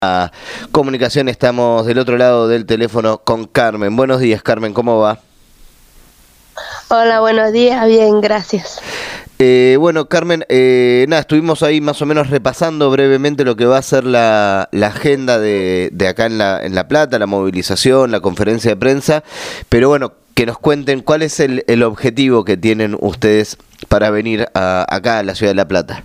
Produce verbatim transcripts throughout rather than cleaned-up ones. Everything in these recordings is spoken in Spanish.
A comunicación, estamos del otro lado del teléfono con Carmen. Buenos días, Carmen, ¿cómo va? Hola, buenos días, bien, gracias. Eh, bueno, Carmen, eh, nada, estuvimos ahí más o menos repasando brevemente lo que va a ser la, la agenda de, de acá en La, en La Plata, la movilización, la conferencia de prensa, pero bueno, que nos cuenten cuál es el, el objetivo que tienen ustedes para venir a, acá a la ciudad de La Plata.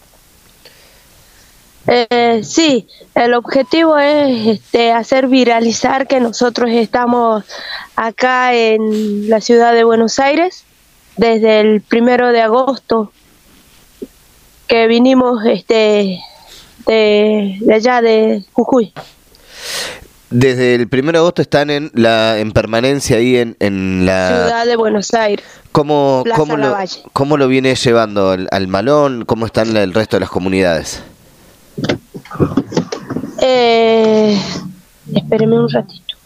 Eh, sí, el objetivo es este, hacer viralizar que nosotros estamos acá en la ciudad de Buenos Aires desde el primero de agosto, que vinimos este, de, de allá de Jujuy. Desde el primero de agosto están en la en permanencia ahí en, en la ciudad de Buenos Aires. ¿Cómo, Plaza cómo, lo, Lavalle. ¿Cómo lo viene llevando al, al Malón? ¿Cómo están el resto de las comunidades? Eh, espéreme un ratito.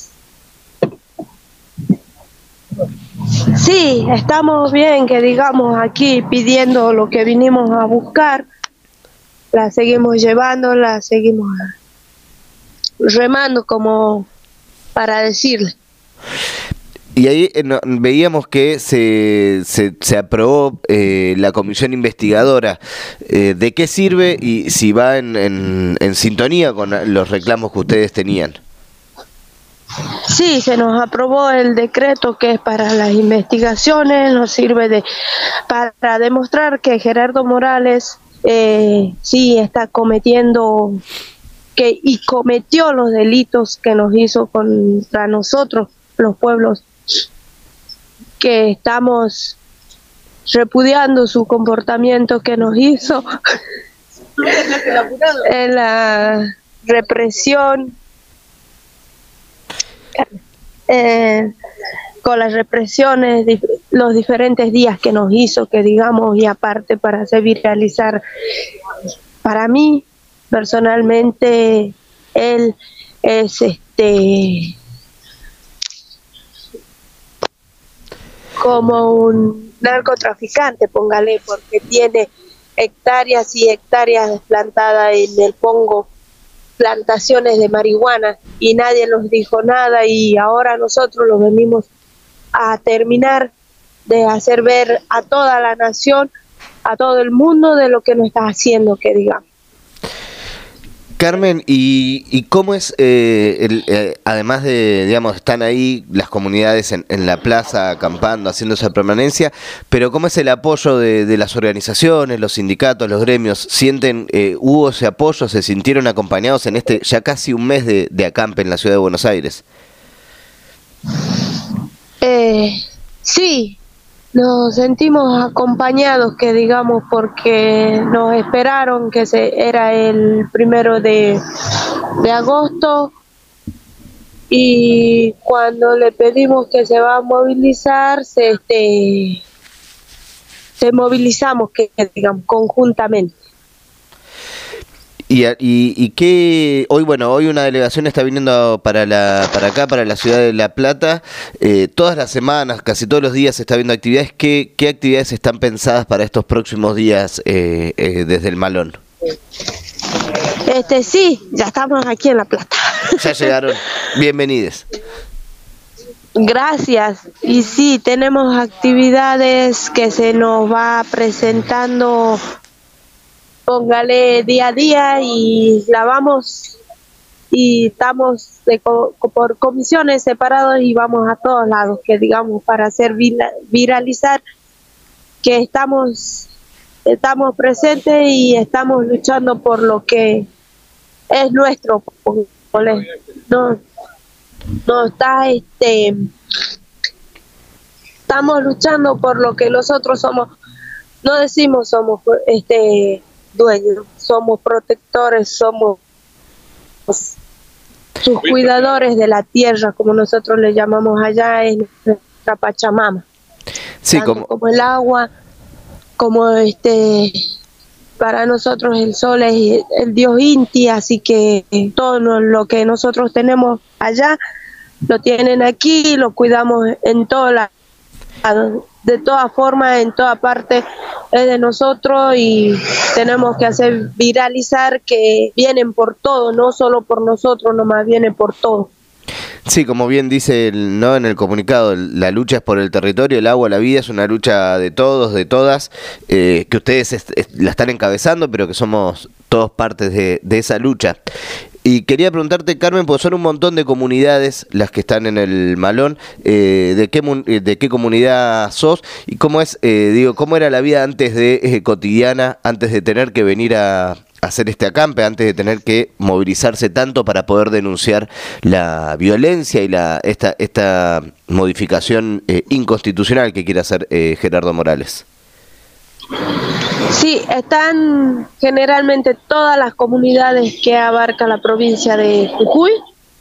Sí, estamos bien, que digamos aquí pidiendo lo que vinimos a buscar, la seguimos llevando, la seguimos remando como para decirle. Y ahí eh, no, veíamos que se, se, se aprobó eh, la comisión investigadora. Eh, ¿De qué sirve y si va en, en, en sintonía con los reclamos que ustedes tenían? Sí, se nos aprobó el decreto que es para las investigaciones, nos sirve de para demostrar que Gerardo Morales eh, sí está cometiendo que y cometió los delitos que nos hizo contra nosotros, los pueblos, que estamos repudiando su comportamiento que nos hizo en la represión, eh, con las represiones, los diferentes días que nos hizo, que digamos, y aparte para hacer viralizar, para mí personalmente él es este como un narcotraficante, póngale, porque tiene hectáreas y hectáreas plantadas en el Pongo, plantaciones de marihuana, y nadie nos dijo nada, y ahora nosotros lo venimos a terminar de hacer ver a toda la nación, a todo el mundo, de lo que nos está haciendo, que digamos. Carmen, ¿y, y cómo es, eh, el, eh, además de, digamos, están ahí las comunidades en, en la plaza acampando, haciendo esa permanencia, pero cómo es el apoyo de, de las organizaciones, los sindicatos, los gremios? ¿Sienten, eh, hubo ese apoyo, se sintieron acompañados en este ya casi un mes de, de acampe en la ciudad de Buenos Aires? Eh, sí. Nos sentimos acompañados, que digamos, porque nos esperaron que se era el primero de, de agosto, y cuando le pedimos que se va a movilizar, se, este, se movilizamos, que digamos, conjuntamente. Y, y, y que hoy, bueno, hoy una delegación está viniendo para la para acá, para la ciudad de La Plata. Eh, todas las semanas, casi todos los días se está viendo actividades. ¿Qué, qué actividades están pensadas para estos próximos días eh, eh, desde el Malón? Este sí, ya estamos aquí en La Plata. Ya llegaron. Bienvenidos. Gracias. Y sí, tenemos actividades que se nos va presentando, póngale, día a día, y la vamos, y estamos de co por comisiones separados y vamos a todos lados, que digamos, para hacer viralizar que estamos estamos presentes y estamos luchando por lo que es nuestro. No, no está este estamos luchando por lo que nosotros somos. No decimos somos este dueños, somos protectores, somos sus cuidadores de la tierra, como nosotros le llamamos allá en nuestra Pachamama. Sí, como... como el agua, como este, para nosotros el sol es el dios Inti, así que todo lo que nosotros tenemos allá lo tienen aquí, lo cuidamos en todo lado. de todas formas, en toda parte es de nosotros y tenemos que hacer viralizar que vienen por todo, no solo por nosotros, nomás vienen por todo. Sí, como bien dice el, ¿no? en el comunicado, la lucha es por el territorio, el agua, la vida, es una lucha de todos, de todas, eh, que ustedes est- est- la están encabezando, pero que somos todos partes de, de esa lucha. Y quería preguntarte, Carmen, porque son un montón de comunidades las que están en el Malón, eh, ¿de qué mun- eh, de qué comunidad sos? Y cómo es, eh, digo, cómo era la vida antes de eh, cotidiana, antes de tener que venir a hacer este acampe, antes de tener que movilizarse tanto para poder denunciar la violencia y la esta esta modificación eh, inconstitucional que quiere hacer eh, Gerardo Morales. Sí, están generalmente todas las comunidades que abarca la provincia de Jujuy.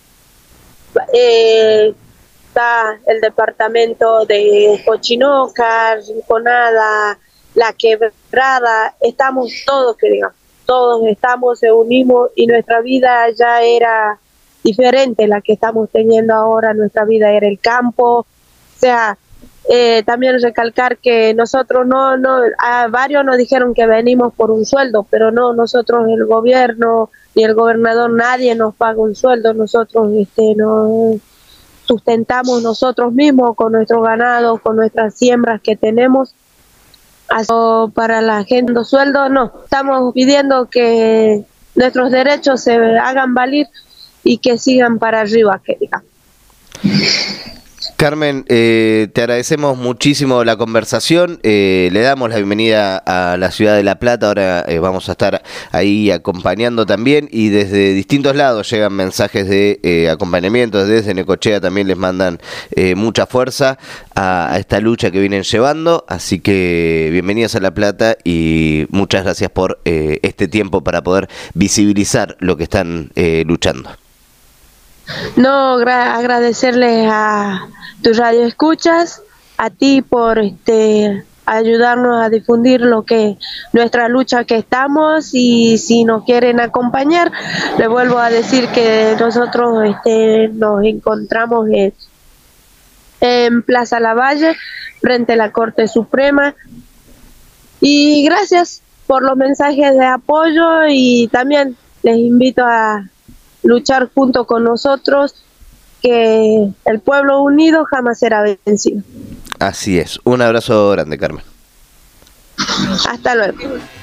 Eh, está el departamento de Cochinoca, Rinconada, La Quebrada, estamos todos, que digamos, todos estamos, se unimos y nuestra vida ya era diferente, la que estamos teniendo ahora, nuestra vida era el campo, o sea, eh, también recalcar que nosotros no, no, a varios nos dijeron que venimos por un sueldo, pero no, nosotros el gobierno ni el gobernador, nadie nos paga un sueldo, nosotros este nos sustentamos nosotros mismos con nuestro ganado, con nuestras siembras que tenemos. Así, para la gente, los sueldos no, estamos pidiendo que nuestros derechos se hagan valer y que sigan para arriba, que digamos. Carmen, eh, te agradecemos muchísimo la conversación, eh, le damos la bienvenida a la ciudad de La Plata, ahora eh, vamos a estar ahí acompañando también y desde distintos lados llegan mensajes de eh, acompañamiento, desde Necochea también les mandan eh, mucha fuerza a, a esta lucha que vienen llevando, así que bienvenidos a La Plata y muchas gracias por eh, este tiempo para poder visibilizar lo que están eh, luchando. No, gra- agradecerles a tus radio escuchas, a ti por este ayudarnos a difundir lo que nuestra lucha que estamos y si nos quieren acompañar, les vuelvo a decir que nosotros este nos encontramos en, en Plaza Lavalle, frente a la Corte Suprema y gracias por los mensajes de apoyo y también les invito a luchar junto con nosotros, que el pueblo unido jamás será vencido. Así es, un abrazo grande, Carmen. Hasta luego.